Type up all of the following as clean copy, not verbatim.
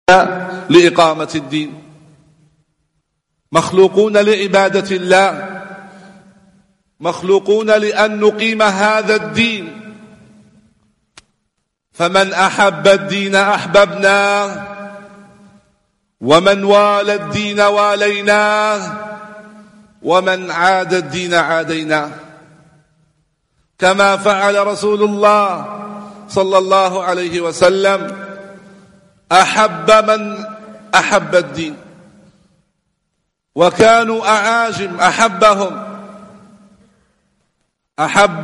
لإقامة الدين، مخلوقون لعبادة الله، مخلوقون لأن نقيم هذا الدين. فمن أحب الدين أحببناه، ومن والى الدين واليناه، ومن عاد الدين عاديناه، كما فعل رسول الله صلى الله عليه وسلم. أحب من أحب الدين، وكانوا أعاجم أحبهم، أحب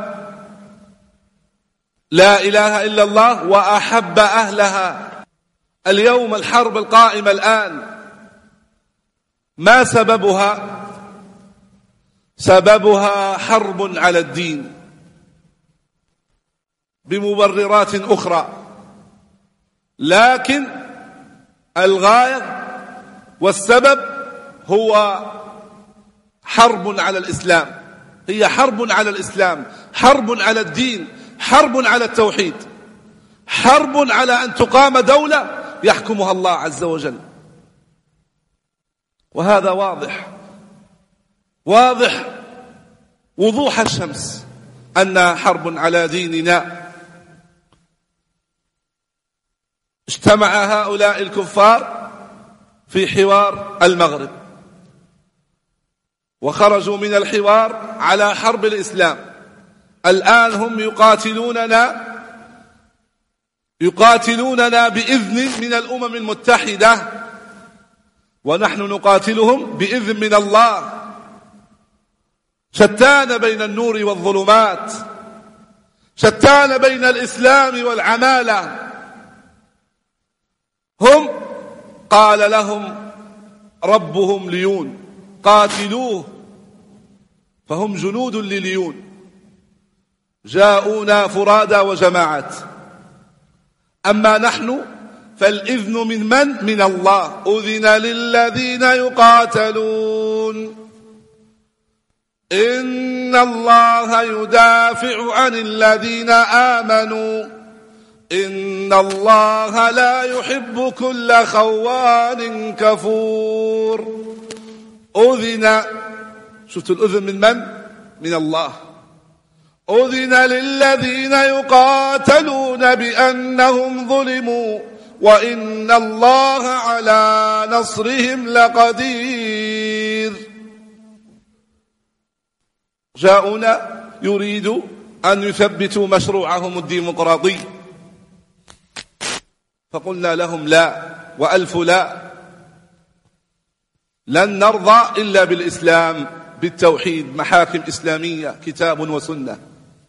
لا إله إلا الله وأحب أهلها. اليوم الحرب القائمة الآن ما سببها؟ سببها حرب على الدين بمبررات أخرى، لكن الغاية والسبب هو حرب على الإسلام. هي حرب على الإسلام، حرب على الدين، حرب على التوحيد، حرب على أن تقام دولة يحكمها الله عز وجل. وهذا واضح واضح وضوح الشمس أنها حرب على ديننا. اجتمع هؤلاء الكفار في حوار المغرب، وخرجوا من الحوار على حرب الإسلام. الآن هم يقاتلوننا بإذن من الأمم المتحدة، ونحن نقاتلهم بإذن من الله. شتان بين النور والظلمات، شتان بين الإسلام والعمالة. هم قال لهم ربهم ليون، قاتلوه، فهم جنود لليون، جاءونا فرادى وجماعات. أما نحن فالإذن من الله. أذن للذين يقاتلون، إن الله يدافع عن الذين آمنوا، إن الله لا يحب كل خوان كفور. أذن، شفتوا الأذن من الله. أذن للذين يقاتلون بأنهم ظلموا، وإن الله على نصرهم لقدير. جاءونا يريدوا أن يثبتوا مشروعهم الديمقراطي، فقلنا لهم لا وألف لا، لن نرضى إلا بالإسلام، بالتوحيد، محاكم إسلامية، كتاب وسنة.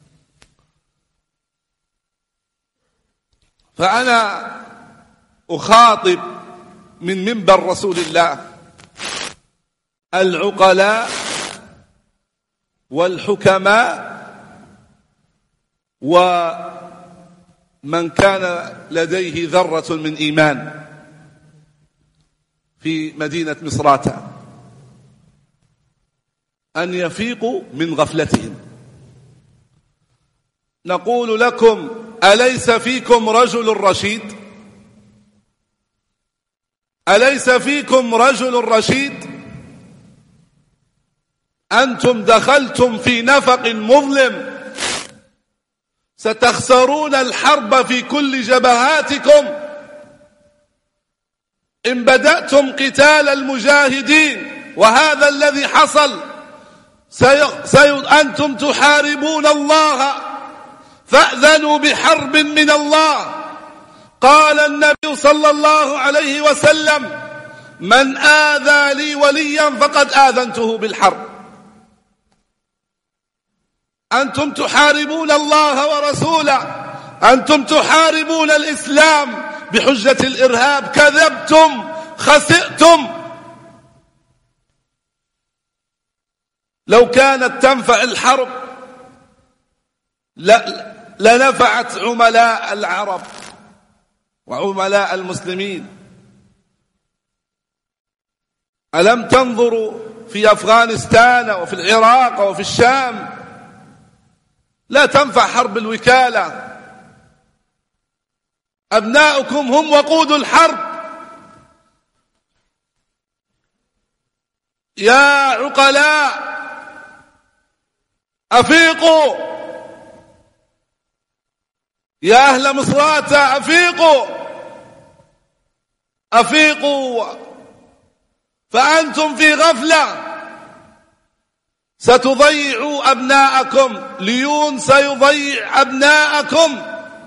فأنا أخاطب من منبر رسول الله العقلاء والحكماء ومن كان لديه ذرة من إيمان في مدينة مصراتة أن يفيقوا من غفلتهم. نقول لكم: أليس فيكم رجل رشيد؟ أليس فيكم رجل رشيد؟ أنتم دخلتم في نفق مظلم، ستخسرون الحرب في كل جبهاتكم. إن بدأتم قتال المجاهدين، وهذا الذي حصل، أنتم تحاربون الله، فأذنوا بحرب من الله. قال النبي صلى الله عليه وسلم: من آذى لي وليا فقد آذنته بالحرب. أنتم تحاربون الله ورسوله، أنتم تحاربون الإسلام بحجة الإرهاب. كذبتم، خسئتم. لو كانت تنفع الحرب لنفعت عملاء العرب وعملاء المسلمين. ألم تنظروا في أفغانستان وفي العراق وفي الشام؟ لا تنفع حرب الوكالة. أبناؤكم هم وقود الحرب، يا عقلاء أفيقوا، يا أهل مصراتة أفيقوا أفيقوا، فأنتم في غفلة، ستضيعوا أبناءكم، ليون سيضيع أبناءكم.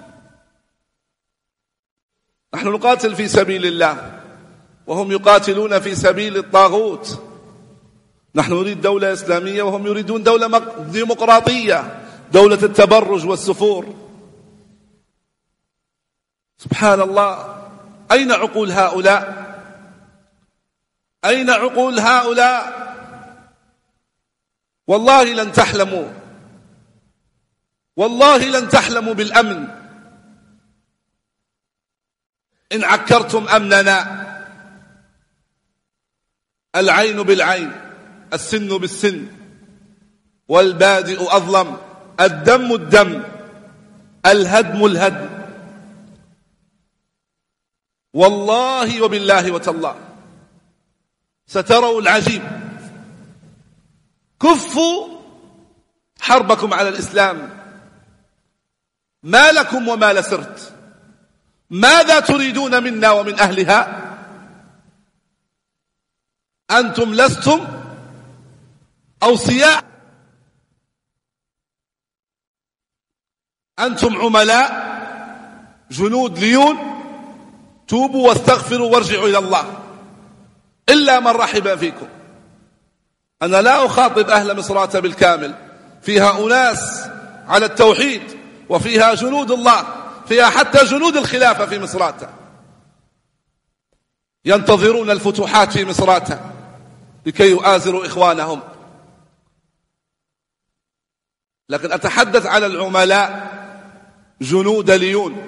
نحن نقاتل في سبيل الله وهم يقاتلون في سبيل الطاغوت. نحن نريد دولة إسلامية وهم يريدون دولة ديمقراطية، دولة التبرج والسفور. سبحان الله، أين عقول هؤلاء؟ أين عقول هؤلاء؟ والله لن تحلموا، والله لن تحلموا بالأمن إن عكرتم أمننا. العين بالعين، السن بالسن، والبادئ أظلم، الدم الدم، الهدم الهدم. والله وبالله وتالله ستروا العجيب. كفوا حربكم على الإسلام، ما لكم وما لسرت. ماذا تريدون منا ومن أهلها؟ أنتم لستم أوصياء، أنتم عملاء جنود ليون. توبوا واستغفروا وارجعوا إلى الله، إلا من رحب فيكم. أنا لا أخاطب أهل مصراتة بالكامل، فيها أناس على التوحيد، وفيها جنود الله، فيها حتى جنود الخلافة في مصراتة ينتظرون الفتوحات في مصراتة لكي يؤازروا إخوانهم. لكن أتحدث على العملاء جنود ليون،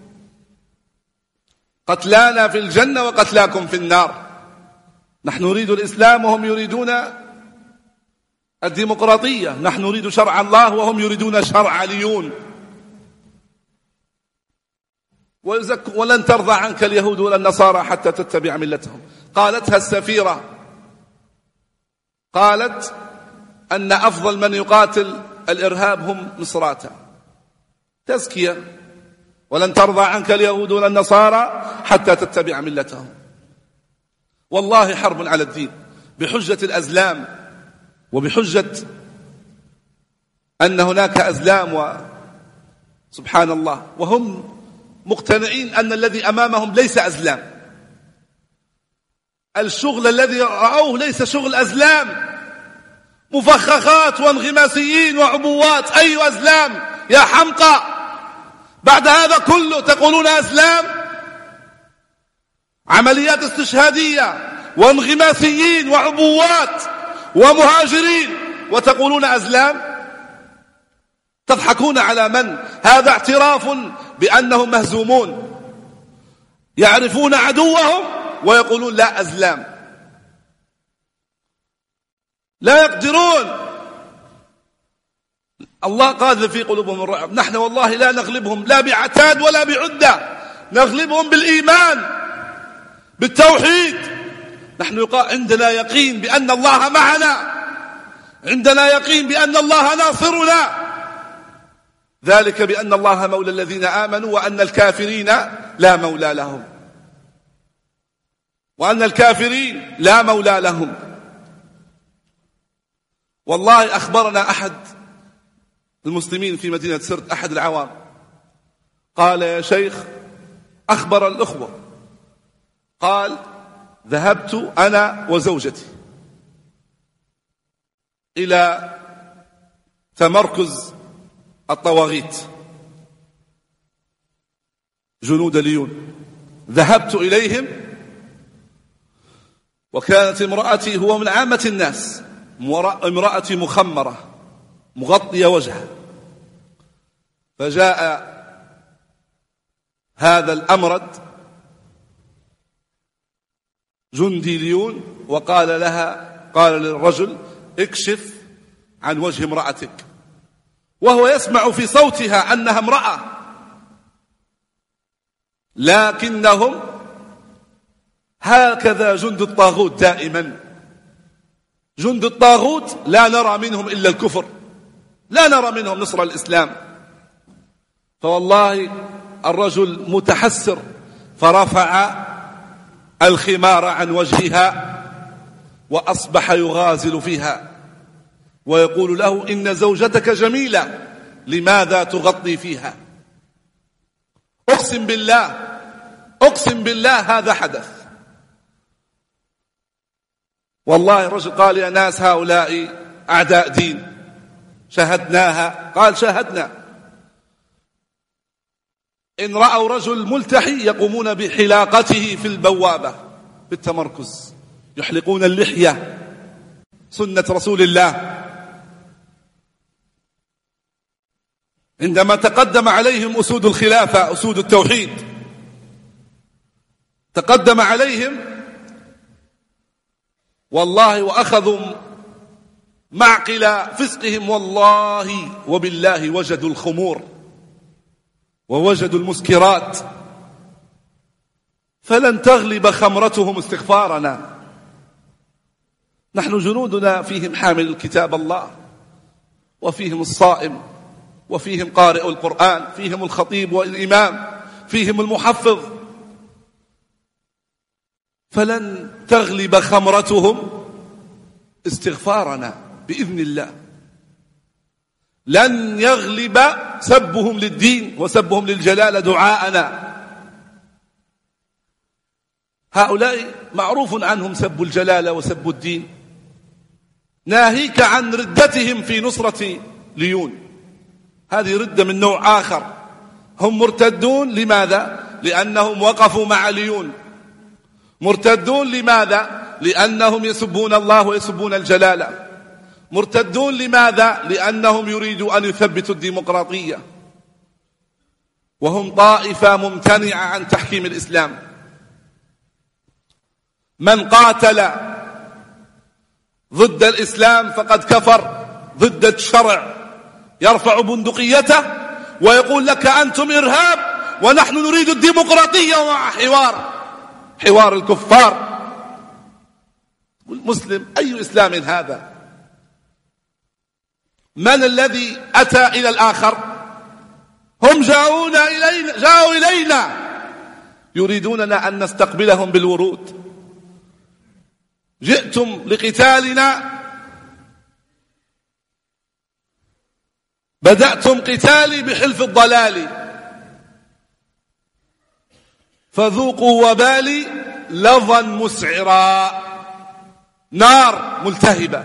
قتلانا في الجنة وقتلاكم في النار. نحن نريد الإسلام وهم يريدون الديمقراطية، نحن نريد شرع الله وهم يريدون شرع ليون. ولن ترضى عنك اليهود ولا النصارى حتى تتبع ملتهم. قالتها السفيرة، قالت أن أفضل من يقاتل الإرهاب هم مصراتة. تزكية. ولن ترضى عنك اليهود ولا النصارى حتى تتبع ملتهم. والله حرب على الدين بحجة الأزلام، وبحجة أن هناك أزلام، سبحان الله، وهم مقتنعين أن الذي أمامهم ليس أزلام. الشغل الذي رأوه ليس شغل أزلام، مفخخات وانغماسيين وعبوات. أي أزلام يا حمقى؟ بعد هذا كله تقولون أزلام؟ عمليات استشهادية وانغماسيين وعبوات ومهاجرين وتقولون أزلام؟ تضحكون على من؟ هذا اعتراف بأنهم مهزومون، يعرفون عدوهم ويقولون لا أزلام. لا يقدرون. الله قاذف في قلوبهم الرعب. نحن والله لا نغلبهم لا بعتاد ولا بعدة، نغلبهم بالإيمان بالتوحيد. نحن عندنا يقين بأن الله معنا، عندنا يقين بأن الله ناصرنا، ذلك بأن الله مولى الذين آمنوا وأن الكافرين لا مولى لهم، وأن الكافرين لا مولى لهم. والله أخبرنا أحد المسلمين في مدينة سرت، أحد العوام، قال يا شيخ، أخبر الأخوة، قال ذهبت أنا وزوجتي إلى تمركز الطواغيت جنود ليون، ذهبت إليهم وكانت امرأتي، هو من عامة الناس، امرأتي مخمرة مغطية وجهها، فجاء هذا الأمرد جندي ليون وقال لها، قال للرجل اكشف عن وجه امرأتك، وهو يسمع في صوتها أنها امرأة، لكنهم هكذا جند الطاغوت دائما، جند الطاغوت لا نرى منهم إلا الكفر، لا نرى منهم نصر الإسلام. فوالله الرجل متحسر، فرفع الخمار عن وجهها وأصبح يغازل فيها ويقول له: إن زوجتك جميلة، لماذا تغطي فيها؟ أقسم بالله، أقسم بالله هذا حدث. والله الرجل قال: يا ناس هؤلاء أعداء دين، شاهدناها. قال: شاهدنا. إن رأوا رجل ملتحي يقومون بحلاقته في البوابة بالتمركز، يحلقون اللحية، سنة رسول الله. عندما تقدم عليهم أسود الخلافة، أسود التوحيد، تقدم عليهم والله وأخذوا معقل فسقهم، والله وبالله وجدوا الخمور ووجدوا المسكرات، فلن تغلب خمرتهم استغفارنا. نحن جنودنا فيهم حامل الكتاب الله، وفيهم الصائم، وفيهم قارئ القرآن، فيهم الخطيب والإمام، فيهم المحفظ، فلن تغلب خمرتهم استغفارنا بإذن الله. لن يغلب سبهم للدين وسبهم للجلال دعاءنا. هؤلاء معروف عنهم سب الجلال وسب الدين، ناهيك عن ردتهم في نصرة ليون. هذه ردة من نوع آخر، هم مرتدون. لماذا؟ لأنهم وقفوا مع ليون. مرتدون لماذا؟ لأنهم يسبون الله ويسبون الجلالة. مرتدون لماذا؟ لأنهم يريدوا أن يثبتوا الديمقراطية، وهم طائفة ممتنعة عن تحكيم الإسلام. من قاتل ضد الإسلام فقد كفر، ضد الشرع، يرفع بندقيته ويقول لك: أنتم إرهاب ونحن نريد الديمقراطية، ومع حوار الكفار. المسلم أي إسلام هذا؟ من الذي أتى إلى الآخر؟ هم جاءوا إلينا يريدوننا أن نستقبلهم بالورود. جئتم لقتالنا، بدأتم قتالي بحلف الضلال، فذوقوا وبالي لظا مسعرا، نار ملتهبة.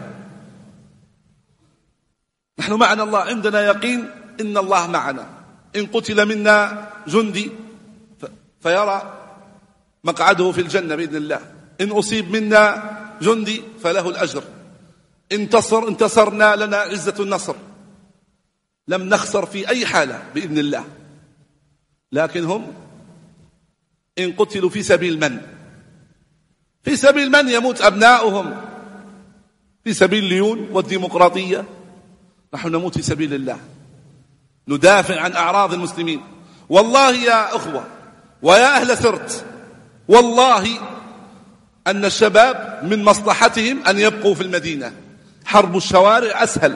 نحن معنا الله، عندنا يقين إن الله معنا. إن قتل منا جندي فيرى مقعده في الجنة بإذن الله، إن أصيب منا جندي فله الأجر، انتصرنا لنا عزة النصر، لم نخسر في أي حالة بإذن الله. لكن هم إن قتلوا في سبيل من؟ في سبيل من يموت أبناؤهم؟ في سبيل ليون والديمقراطية؟ نحن نموت في سبيل الله، ندافع عن أعراض المسلمين. والله يا أخوة ويا أهل سرت، والله أن الشباب من مصلحتهم أن يبقوا في المدينة. حرب الشوارع أسهل،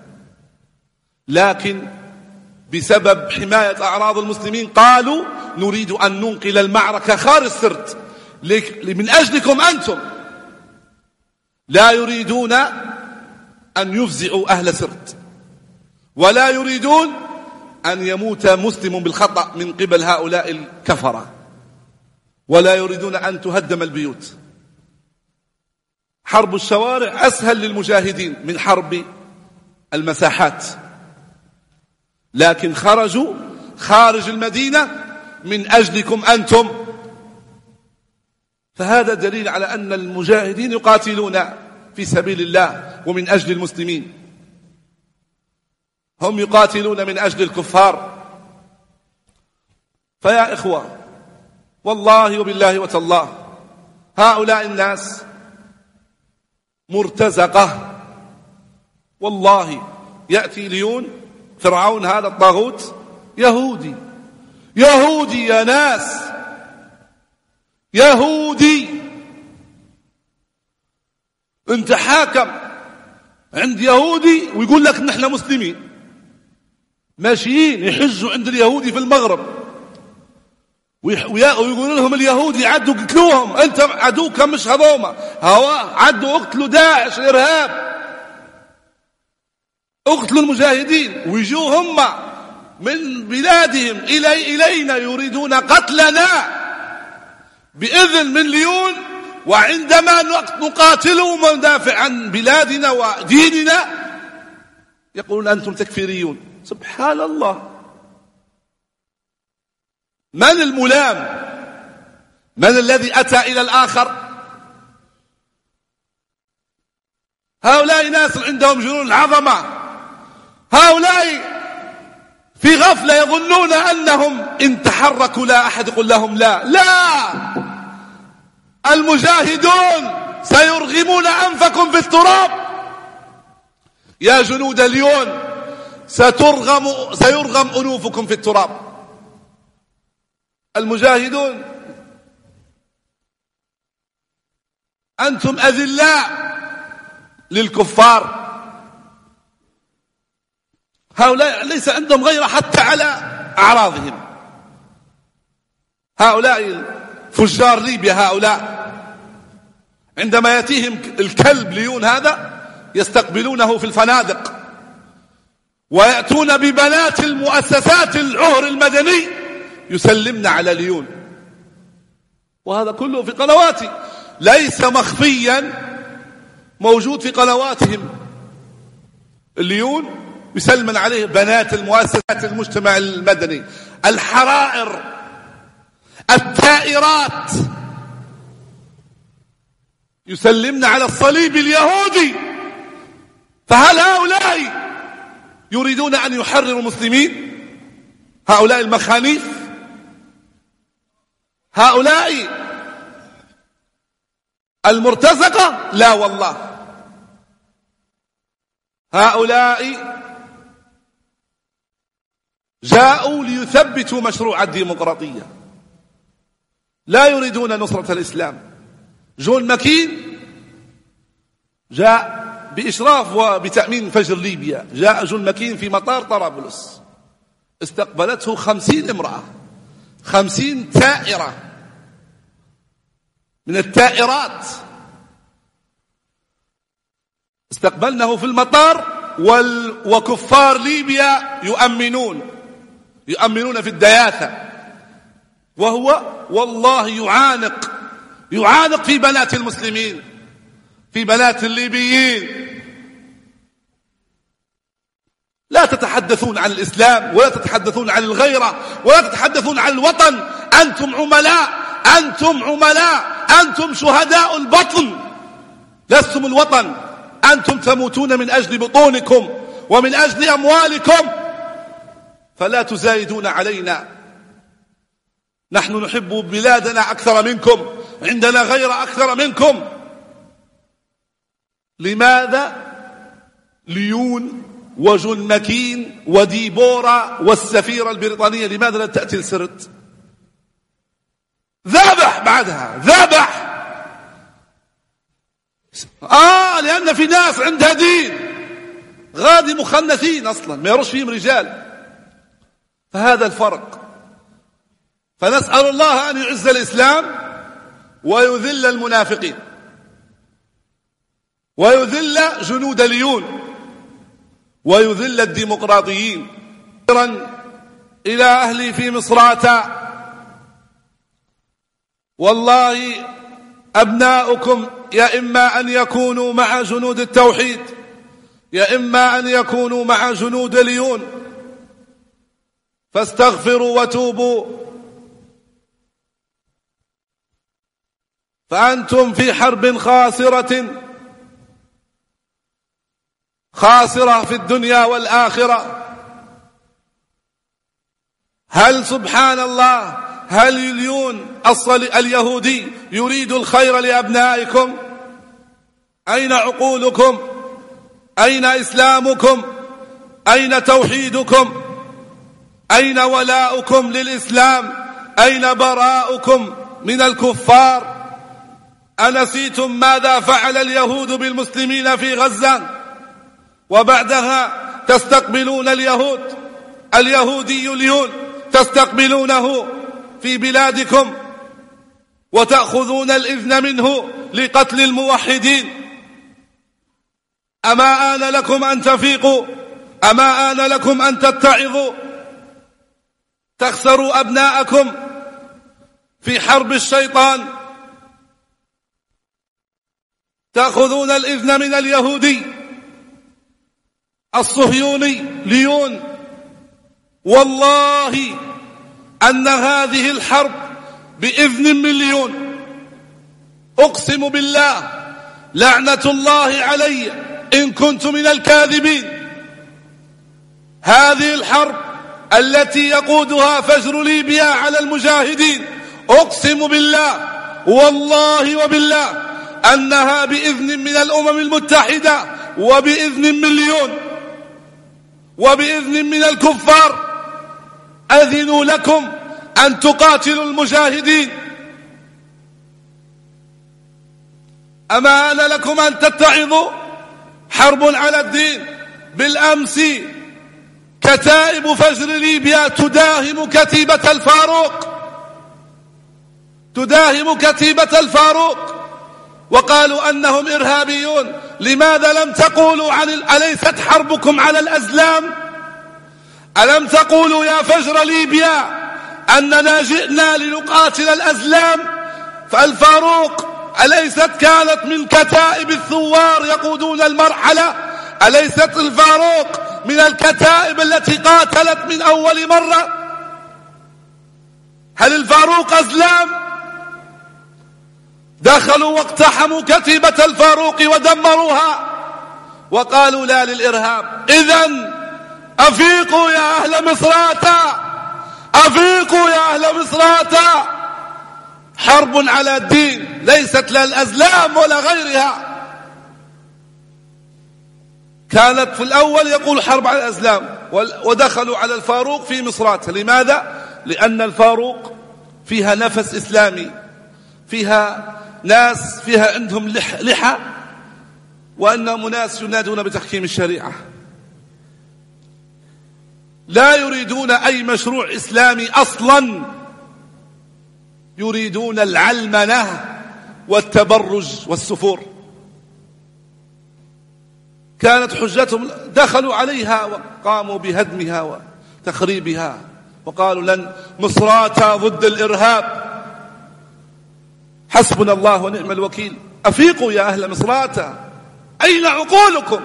لكن بسبب حماية أعراض المسلمين قالوا: نريد أن ننقل المعركة خارج سرت من أجلكم أنتم. لا يريدون أن يفزعوا أهل سرت، ولا يريدون أن يموت مسلم بالخطأ من قبل هؤلاء الكفرة، ولا يريدون أن تهدم البيوت. حرب الشوارع أسهل للمجاهدين من حرب المساحات، لكن خرجوا خارج المدينة من أجلكم أنتم. فهذا دليل على أن المجاهدين يقاتلون في سبيل الله ومن أجل المسلمين، هم يقاتلون من أجل الكفار. فيا إخوة والله وبالله وتالله، هؤلاء الناس مرتزقة. والله يأتي ليون فرعون هذا الطاغوت يهودي، يهودي يا ناس، يهودي. انت حاكم عند يهودي ويقول لك نحن مسلمين، ماشيين يحجوا عند اليهودي في المغرب ويقولوا لهم اليهودي عدوا قتلوهم، انت عدوك مش هذوما، عدوا اقتلوا داعش الارهاب، اقتلوا المجاهدين، ويجوا هم من بلادهم إلينا يريدون قتلنا بإذن من ليون، وعندما نقاتلهم وندافع عن بلادنا وديننا يقولون أنتم تكفيريون. سبحان الله. من الملام؟ من الذي أتى إلى الآخر؟ هؤلاء ناس عندهم جنون العظمة، هؤلاء في غفلة يظنون أنهم إن تحركوا لا أحد يقول لهم لا. المجاهدون سيرغمون أنفكم في التراب يا جنود ليون، سيرغم أنوفكم في التراب. المجاهدون أنتم أذلاء للكفار، هؤلاء ليس عندهم غير حتى على أعراضهم. هؤلاء فجار ليبيا، هؤلاء عندما يأتيهم الكلب ليون هذا يستقبلونه في الفنادق، ويأتون ببنات المؤسسات العهر المدني يسلمن على ليون، وهذا كله في قنواتي، ليس مخفيا، موجود في قنواتهم. الليون يسلمن عليه بنات المؤسسات المجتمع المدني، الحرائر، الثائرات، يسلمن على الصليب اليهودي. فهل هؤلاء يريدون أن يحرروا المسلمين؟ هؤلاء المخانيث، هؤلاء المرتزقة؟ لا والله، هؤلاء جاءوا ليثبتوا مشروع الديمقراطية، لا يريدون نصرة الإسلام. جون ماكين جاء بإشراف وبتأمين فجر ليبيا، جاء جون ماكين في مطار طرابلس، استقبلته 50 امرأة، 50 ثائرة من الثائرات، استقبلنه في المطار، وكفار ليبيا يؤمنون في الدياثة، وهو والله يعانق في بنات المسلمين، في بنات الليبيين. لا تتحدثون عن الإسلام، ولا تتحدثون عن الغيرة، ولا تتحدثون عن الوطن. أنتم عملاء، أنتم شهداء البطن، لستم الوطن. أنتم تموتون من أجل بطونكم ومن أجل أموالكم، فلا تزايدون علينا. نحن نحب بلادنا أكثر منكم، عندنا غير أكثر منكم. لماذا ليون وجون ماكين وديبورا والسفيرة البريطانية لماذا لا تأتي لسرت؟ ذابح بعدها، ذابح. لأن في ناس عندها دين، غادي مخنثين أصلا ما يروش فيهم رجال، فهذا الفرق. فنسأل الله أن يعز الإسلام ويذل المنافقين ويذل جنود ليون ويذل الديمقراطيين. إلى أهلي في مصراتة، والله أبناؤكم يا إما أن يكونوا مع جنود التوحيد، يا إما أن يكونوا مع جنود ليون، فاستغفروا وتوبوا، فأنتم في حرب خاسرة في الدنيا والآخرة. هل سبحان الله، هل ليون اليهودي يريد الخير لأبنائكم؟ أين عقولكم؟ أين إسلامكم؟ أين توحيدكم؟ أين ولاؤكم للإسلام؟ أين براؤكم من الكفار؟ أنسيتم ماذا فعل اليهود بالمسلمين في غزة؟ وبعدها تستقبلون اليهودي اليون تستقبلونه في بلادكم وتأخذون الإذن منه لقتل الموحدين. أما آن لكم أن تفيقوا؟ أما آن لكم أن تتعظوا؟ تخسروا أبناءكم في حرب الشيطان، تأخذون الإذن من اليهودي الصهيوني ليون. والله أن هذه الحرب بإذن من ليون، أقسم بالله لعنة الله علي إن كنت من الكاذبين. هذه الحرب التي يقودها فجر ليبيا على المجاهدين، أقسم بالله والله وبالله أنها بإذن من الأمم المتحدة وبإذن من ليون وبإذن من الكفار. أذنوا لكم أن تقاتلوا المجاهدين. أما آن لكم أن تتعظوا؟ حرب على الدين. بالأمس كتائب فجر ليبيا تداهم كتيبة الفاروق وقالوا أنهم إرهابيون. لماذا لم تقولوا أليست حربكم على الأزلام؟ ألم تقولوا يا فجر ليبيا أننا جئنا لنقاتل الأزلام؟ فالفاروق أليست كانت من كتائب الثوار يقودون المرحلة؟ أليست الفاروق من الكتائب التي قاتلت من أول مرة؟ هل الفاروق أزلام؟ دخلوا واقتحموا كتيبة الفاروق ودمروها وقالوا لا للإرهاب. إذن أفيقوا يا أهل مصراتة، أفيقوا يا أهل مصراتة. حرب على الدين ليست لا الأزلام ولا غيرها. كانت في الأول يقول حرب على الأزلام، ودخلوا على الفاروق في مصراتة. لماذا؟ لأن الفاروق فيها نفس إسلامي، فيها ناس فيها عندهم لحى، وأنهم ناس ينادون بتحكيم الشريعة، لا يريدون أي مشروع إسلامي أصلا، يريدون العلمنة والتبرج والسفور. كانت حجتهم، دخلوا عليها وقاموا بهدمها وتخريبها وقالوا لن مصراتة ضد الإرهاب. حسبنا الله ونعم الوكيل. أفيقوا يا أهل مصراتة. أين عقولكم؟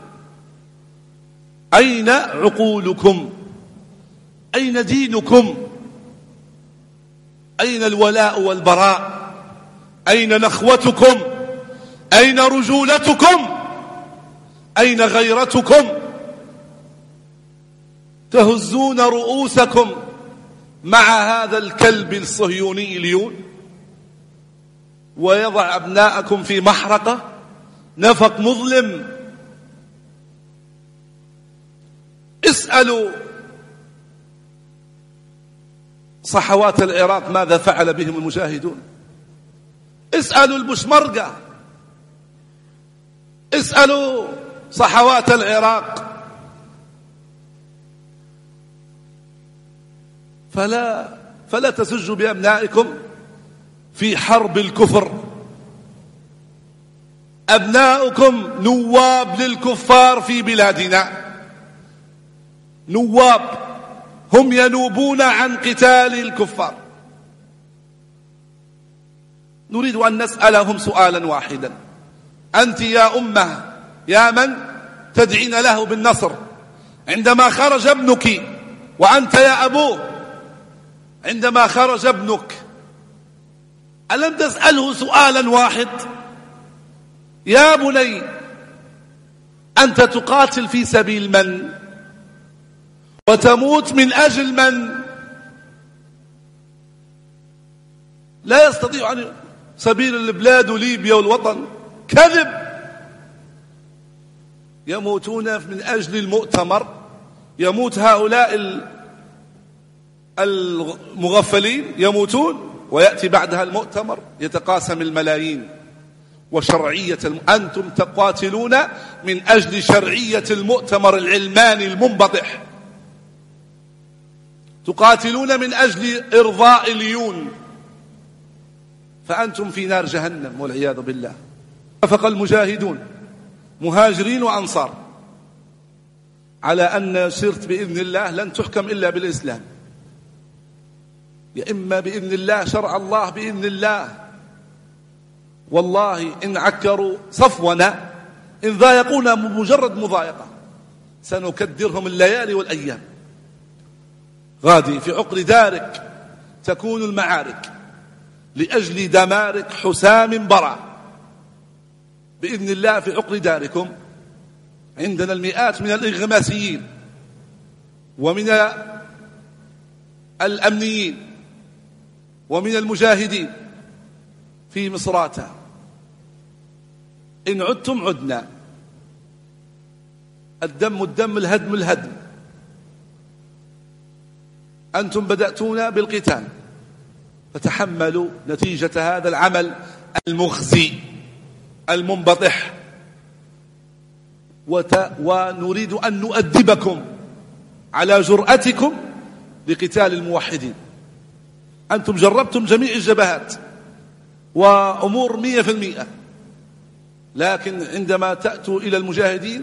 أين عقولكم؟ أين دينكم؟ أين الولاء والبراء؟ أين نخوتكم؟ أين رجولتكم؟ أين غيرتكم؟ تهزون رؤوسكم مع هذا الكلب الصهيوني ليون، ويضع أبناءكم في محرقة نفق مظلم. اسألوا صحوات العراق ماذا فعل بهم المجاهدون، اسألوا البشمركة، اسألوا صحوات العراق. فلا تسجوا بأبنائكم في حرب الكفر. أبناؤكم نواب للكفار في بلادنا، نواب، هم ينوبون عن قتال الكفار. نريد أن نسألهم سؤالا واحدا. أنت يا أمة، يا من تدعين له بالنصر، عندما خرج ابنك، وأنت يا أبوه عندما خرج ابنك، ألم تسأله سؤالا واحد؟ يا بني، أنت تقاتل في سبيل من؟ وتموت من أجل من؟ لا يستطيع أن سبيل البلاد وليبيا والوطن، كذب. يموتون من أجل المؤتمر، يموت هؤلاء المغفلين يموتون، ويأتي بعدها المؤتمر يتقاسم الملايين. وشرعية أنتم تقاتلون من أجل شرعية المؤتمر العلماني المنبطح، تقاتلون من أجل إرضاء اليون، فأنتم في نار جهنم والعياذ بالله. اتفق المجاهدون مهاجرين وأنصار على أن سرت بإذن الله لن تحكم إلا بالإسلام، يا إما بإذن الله شرع الله بإذن الله. والله إن عكروا صفونا، إن ضايقونا بمجرد مضايقة سنكدرهم الليالي والأيام. غادي في عقر دارك تكون المعارك لأجل دمارك حسام برع بإذن الله. في عقر داركم عندنا المئات من الإغماسيين ومن الأمنيين ومن المجاهدين في مصراتة. إن عدتم عدنا، الدم الدم، الهدم الهدم. أنتم بدأتونا بالقتال، فتحملوا نتيجة هذا العمل المخزي المنبطح، ونريد أن نؤدبكم على جرأتكم لقتال الموحدين. أنتم جربتم جميع الجبهات وأمور 100%، لكن عندما تأتوا إلى المجاهدين،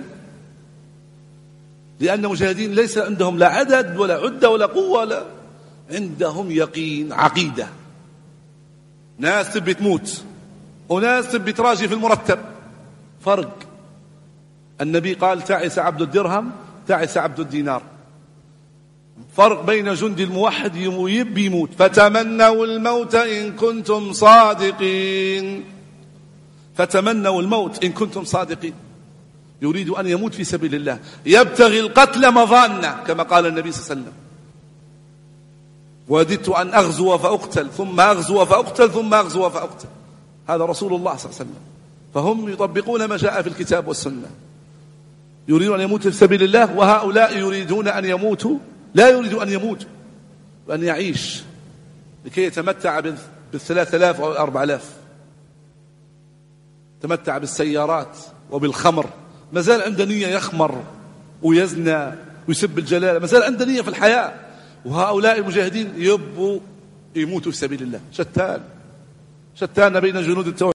لأن المجاهدين ليس عندهم لا عدد ولا عدة ولا قوة، لا عندهم يقين، عقيدة. ناس تبي تموت وناس تبي تراجي في المرتب، فرق. النبي قال تعس عبد الدرهم تعس عبد الدينار. فرق بين جندي الموحد يبي يموت، فتمنوا الموت إن كنتم صادقين، فتمنوا الموت إن كنتم صادقين. يريد أن يموت في سبيل الله، يبتغي القتل مظانة كما قال النبي صلى الله عليه وسلم. وددت أن أغزو فأقتل ثم أغزو فأقتل ثم أغزو فأقتل. هذا رسول الله صلى الله عليه وسلم. فهم يطبقون ما جاء في الكتاب والسنة، يريدون أن يموتوا في سبيل الله، وهؤلاء يريدون أن يموتوا، لا يريد أن يموت وأن يعيش لكي يتمتع بال3000 أو 4000، تمتع بالسيارات وبالخمر. ما زال عنده نية يخمر ويزنى ويسب الجلالة، ما زال عنده نية في الحياة. وهؤلاء المجاهدين يبوا يموتوا في سبيل الله. شتان بين جنود التوحيد